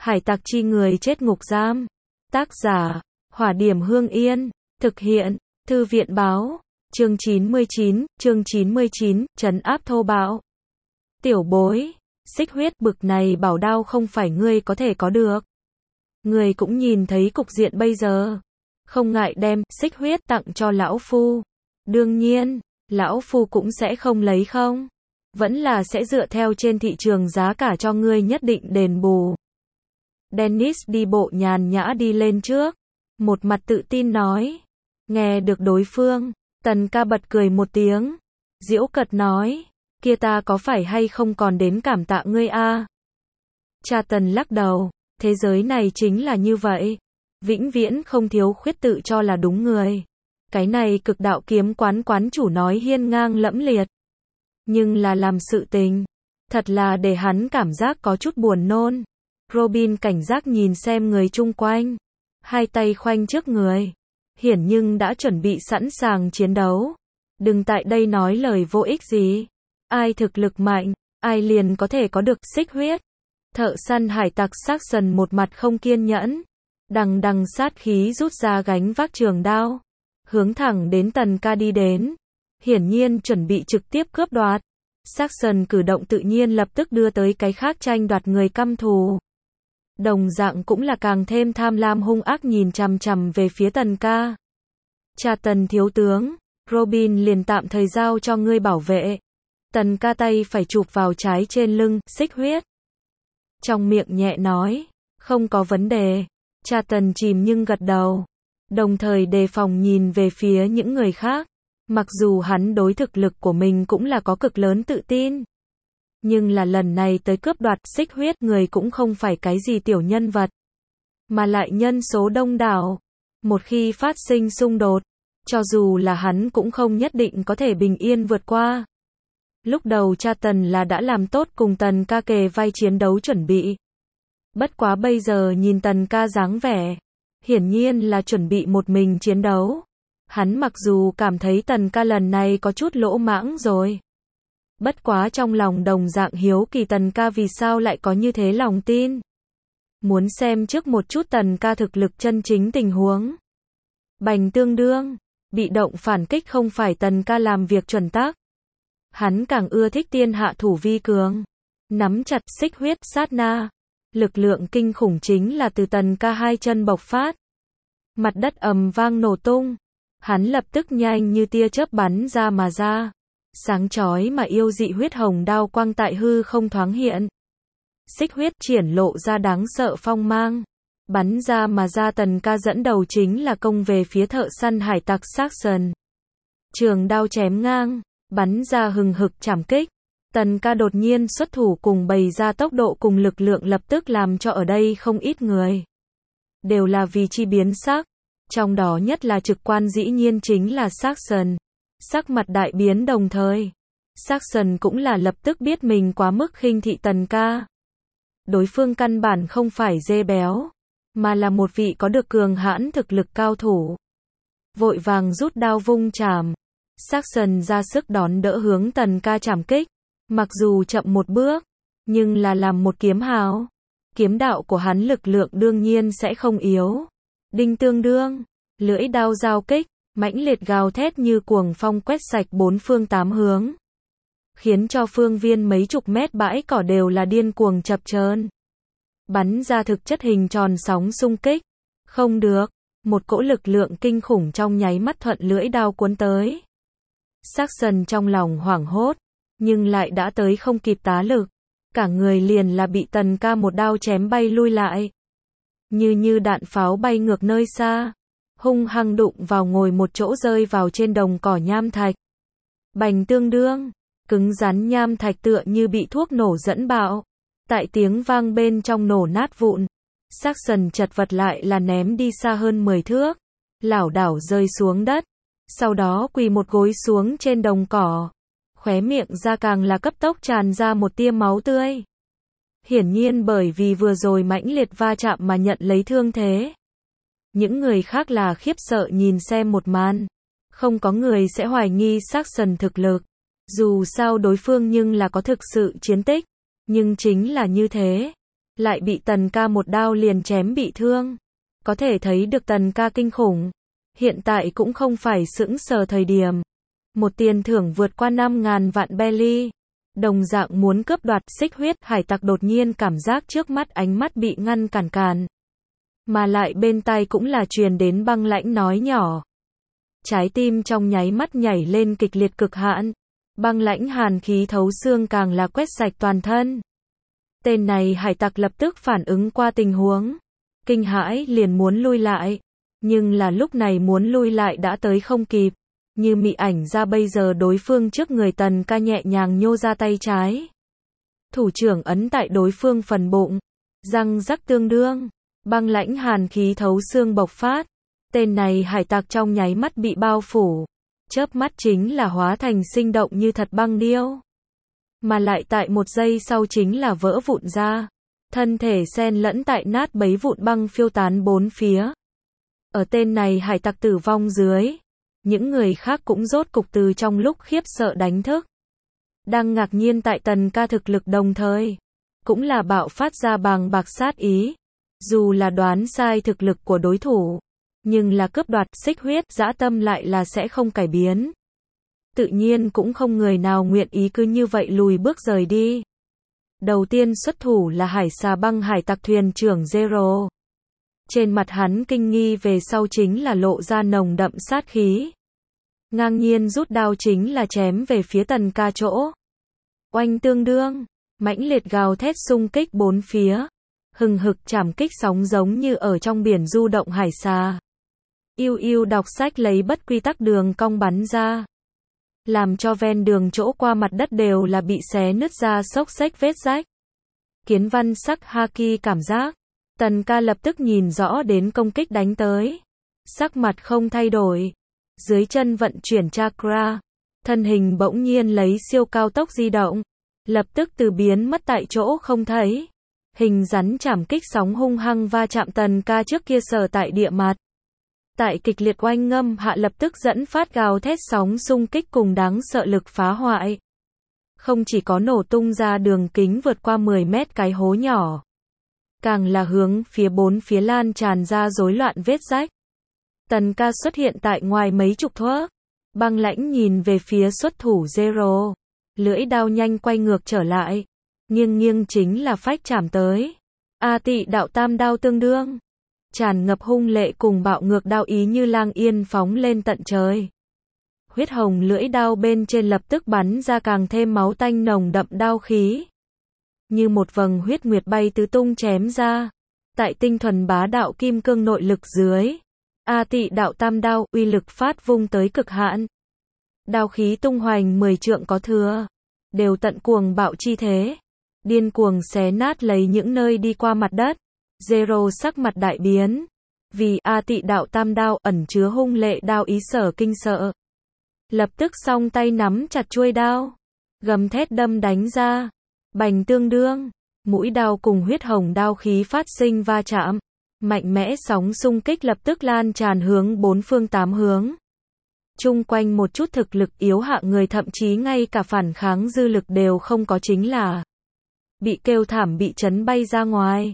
Hải tặc chi người chết ngục giam. Tác giả, Hỏa Điểm Hương Yên. Thực hiện, Thư viện báo. Chương 99, trấn áp thô bạo. Tiểu bối, xích huyết bực này bảo đao không phải ngươi có thể có được. Ngươi cũng nhìn thấy cục diện bây giờ. Không ngại đem xích huyết tặng cho lão phu. Đương nhiên, lão phu cũng sẽ không lấy không. Vẫn là sẽ dựa theo trên thị trường giá cả cho ngươi nhất định đền bù. Dennis đi bộ nhàn nhã đi lên trước. Một mặt tự tin nói. Nghe được đối phương, Tần ca bật cười một tiếng. Giễu cợt nói. Kia ta có phải hay không còn đến cảm tạ ngươi a? Cha Tần lắc đầu. Thế giới này chính là như vậy. Vĩnh viễn không thiếu khuyết tự cho là đúng người. Cái này cực đạo kiếm quán quán chủ nói hiên ngang lẫm liệt. Nhưng là làm sự tình. Thật là để hắn cảm giác có chút buồn nôn. Robin cảnh giác nhìn xem người chung quanh. Hai tay khoanh trước người. Hiển nhưng đã chuẩn bị sẵn sàng chiến đấu. Đừng tại đây nói lời vô ích gì. Ai thực lực mạnh, ai liền có thể có được xích huyết. Thợ săn hải tặc Saxon một mặt không kiên nhẫn. Đằng đằng sát khí rút ra gánh vác trường đao. Hướng thẳng đến Tần ca đi đến. Hiển nhiên chuẩn bị trực tiếp cướp đoạt. Saxon cử động tự nhiên lập tức đưa tới cái khác tranh đoạt người căm thù. Đồng dạng cũng là càng thêm tham lam hung ác nhìn chằm chằm về phía Tần ca. Cha Tần thiếu tướng, Robin liền tạm thời giao cho ngươi bảo vệ. Tần ca tay phải chụp vào trái trên lưng, xích huyết. Trong miệng nhẹ nói, không có vấn đề. Cha Tần chìm nhưng gật đầu. Đồng thời đề phòng nhìn về phía những người khác. Mặc dù hắn đối thực lực của mình cũng là có cực lớn tự tin. Nhưng là lần này tới cướp đoạt xích huyết người cũng không phải cái gì tiểu nhân vật. Mà lại nhân số đông đảo. Một khi phát sinh xung đột, cho dù là hắn cũng không nhất định có thể bình yên vượt qua. Lúc đầu cha Tần là đã làm tốt cùng Tần ca kề vai chiến đấu chuẩn bị. Bất quá bây giờ nhìn Tần ca dáng vẻ. Hiển nhiên là chuẩn bị một mình chiến đấu. Hắn mặc dù cảm thấy Tần ca lần này có chút lỗ mãng rồi. Bất quá trong lòng đồng dạng hiếu kỳ Tần ca vì sao lại có như thế lòng tin. Muốn xem trước một chút Tần ca thực lực chân chính tình huống. Bành tương đương, bị động phản kích không phải Tần ca làm việc chuẩn tắc. Hắn càng ưa thích tiên hạ thủ vi cường. Nắm chặt xích huyết sát na. Lực lượng kinh khủng chính là từ Tần ca hai chân bộc phát. Mặt đất ầm vang nổ tung. Hắn lập tức nhanh như tia chớp bắn ra mà ra. Sáng chói mà yêu dị huyết hồng đao quang tại hư không thoáng hiện. Xích huyết triển lộ ra đáng sợ phong mang. Bắn ra mà ra. Tần ca dẫn đầu chính là công về phía thợ săn hải tặc Saxon. Trường đao chém ngang, bắn ra hừng hực chảm kích. Tần ca đột nhiên xuất thủ cùng bày ra tốc độ cùng lực lượng lập tức làm cho ở đây không ít người. Đều là vì chi biến sắc. Trong đó nhất là trực quan dĩ nhiên chính là Saxon. Sắc mặt đại biến đồng thời. Saxon cũng là lập tức biết mình quá mức khinh thị Tần ca. Đối phương căn bản không phải dê béo, mà là một vị có được cường hãn thực lực cao thủ. Vội vàng rút đao vung chảm. Saxon ra sức đón đỡ hướng Tần ca chảm kích. Mặc dù chậm một bước, nhưng là làm một kiếm hào. Kiếm đạo của hắn lực lượng đương nhiên sẽ không yếu. Đinh tương đương, lưỡi đao giao kích, mãnh liệt gào thét như cuồng phong quét sạch bốn phương tám hướng. Khiến cho phương viên mấy chục mét bãi cỏ đều là điên cuồng chập chờn. Bắn ra thực chất hình tròn sóng xung kích. Không được, một cỗ lực lượng kinh khủng trong nháy mắt thuận lưỡi đao cuốn tới. Saxon trong lòng hoảng hốt, nhưng lại đã tới không kịp tá lực. Cả người liền là bị Tần ca một đao chém bay lui lại. Như đạn pháo bay ngược nơi xa. Hung hăng đụng vào ngồi một chỗ rơi vào trên đồng cỏ nham thạch. Bành tương đương, cứng rắn nham thạch tựa như bị thuốc nổ dẫn bạo. Tại tiếng vang bên trong nổ nát vụn. Saxon chật vật lại là ném đi xa hơn 10 thước. Lảo đảo rơi xuống đất. Sau đó quỳ một gối xuống trên đồng cỏ. Khóe miệng ra càng là cấp tốc tràn ra một tia máu tươi. Hiển nhiên bởi vì vừa rồi mãnh liệt va chạm mà nhận lấy thương thế. Những người khác là khiếp sợ nhìn xem một màn. Không có người sẽ hoài nghi Saxon thực lực. Dù sao đối phương nhưng là có thực sự chiến tích. Nhưng chính là như thế. lại bị Tần Ca một đao liền chém bị thương. Có thể thấy được Tần Ca kinh khủng. Hiện tại cũng không phải sững sờ thời điểm. Một tiền thưởng vượt qua 5.000 vạn belly. Đồng dạng muốn cướp đoạt xích huyết, hải tặc đột nhiên cảm giác trước mắt ánh mắt bị ngăn cản. Mà lại bên tai cũng là truyền đến Băng Lãnh nói nhỏ. Trái tim trong nháy mắt nhảy lên kịch liệt cực hạn. Băng Lãnh hàn khí thấu xương càng là quét sạch toàn thân. Tên này hải tặc lập tức phản ứng qua tình huống. Kinh hãi liền muốn lui lại. Nhưng là lúc này muốn lui lại đã tới không kịp. Như mị ảnh ra bây giờ đối phương trước người Tần Ca nhẹ nhàng nhô ra tay trái. Thủ trưởng ấn tại đối phương phần bụng. Răng rắc tương đương. Băng Lãnh hàn khí thấu xương bộc phát. Tên này hải tặc trong nháy mắt bị bao phủ. Chớp mắt chính là hóa thành sinh động như thật băng điêu. Mà lại tại một giây sau chính là vỡ vụn ra. Thân thể xen lẫn tại nát bấy vụn băng phiêu tán bốn phía. Ở tên này hải tặc tử vong dưới. Những người khác cũng rốt cục từ trong lúc khiếp sợ đánh thức. Đang ngạc nhiên tại Tần Ca thực lực đồng thời. Cũng là bạo phát ra bàng bạc sát ý. Dù là đoán sai thực lực của đối thủ. Nhưng là cướp đoạt xích huyết dã tâm lại là sẽ không cải biến. Tự nhiên cũng không người nào nguyện ý cứ như vậy lùi bước rời đi. Đầu tiên xuất thủ là hải xà băng hải tặc thuyền trưởng Zero. Trên mặt hắn kinh nghi về sau chính là lộ ra nồng đậm sát khí. Ngang nhiên rút đao chính là chém về phía Tần Ca chỗ. Oanh tương đương, mãnh liệt gào thét xung kích bốn phía. Hừng hực chảm kích sóng giống như ở trong biển du động hải xà. Yêu yêu đọc sách lấy bất quy tắc đường cong bắn ra. Làm cho ven đường chỗ qua mặt đất đều là bị xé nứt ra xốc xếch vết rách. Kiến văn sắc haki cảm giác. Tần Ca lập tức nhìn rõ đến công kích đánh tới. Sắc mặt không thay đổi. Dưới chân vận chuyển chakra. Thân hình bỗng nhiên lấy siêu cao tốc di động. Lập tức từ biến mất tại chỗ không thấy. Hình rắn chảm kích sóng hung hăng va chạm Tần Ca trước kia sở tại địa mặt. Tại kịch liệt oanh ngâm hạ lập tức dẫn phát gào thét sóng xung kích cùng đáng sợ lực phá hoại. Không chỉ có nổ tung ra đường kính vượt qua 10 mét cái hố nhỏ. Càng là hướng phía bốn phía lan tràn ra rối loạn vết rách. Tần Ca xuất hiện tại ngoài mấy chục thước. Băng Lãnh nhìn về phía xuất thủ Zero. Lưỡi đao nhanh quay ngược trở lại. Nghiêng chính là phách chạm tới. A Tị đạo tam đao tương đương. Tràn ngập hung lệ cùng bạo ngược đao ý như lang yên phóng lên tận trời. Huyết hồng lưỡi đao bên trên lập tức bắn ra càng thêm máu tanh nồng đậm đao khí. Như một vầng huyết nguyệt bay tứ tung chém ra. Tại tinh thuần bá đạo kim cương nội lực dưới. A Tị đạo tam đao uy lực phát vung tới cực hạn. Đao khí tung hoành 10 trượng có thừa. Đều tận cuồng bạo chi thế. Điên cuồng xé nát lấy những nơi đi qua mặt đất. Zero sắc mặt đại biến. Vì A Tị đạo tam đao ẩn chứa hung lệ đao ý sở kinh sợ. Lập tức song tay nắm chặt chuôi đao. Gầm thét đâm đánh ra. Bành tương đương. Mũi đao cùng huyết hồng đao khí phát sinh va chạm. Mạnh mẽ sóng xung kích lập tức lan tràn hướng bốn phương tám hướng. Chung quanh một chút thực lực yếu hạ người thậm chí ngay cả phản kháng dư lực đều không có chính là. Bị kêu thảm bị chấn bay ra ngoài.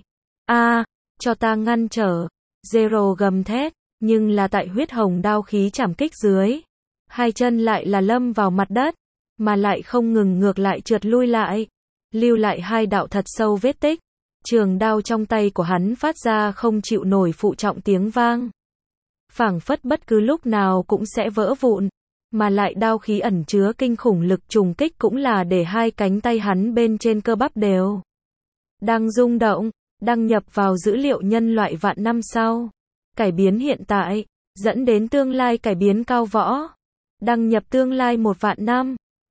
Cho ta ngăn trở. Zero gầm thét, nhưng là tại huyết hồng đao khí chảm kích dưới. Hai chân lại là lâm vào mặt đất, mà lại không ngừng ngược lại trượt lui lại. Lưu lại hai đạo thật sâu vết tích. Trường đao trong tay của hắn phát ra không chịu nổi phụ trọng tiếng vang. Phảng phất bất cứ lúc nào cũng sẽ vỡ vụn. Mà lại đao khí ẩn chứa kinh khủng lực trùng kích cũng là để hai cánh tay hắn bên trên cơ bắp đều đang rung động, đăng nhập vào dữ liệu nhân loại vạn năm sau. Cải biến hiện tại, dẫn đến tương lai cải biến cao võ. Đăng nhập tương lai 1 vạn năm.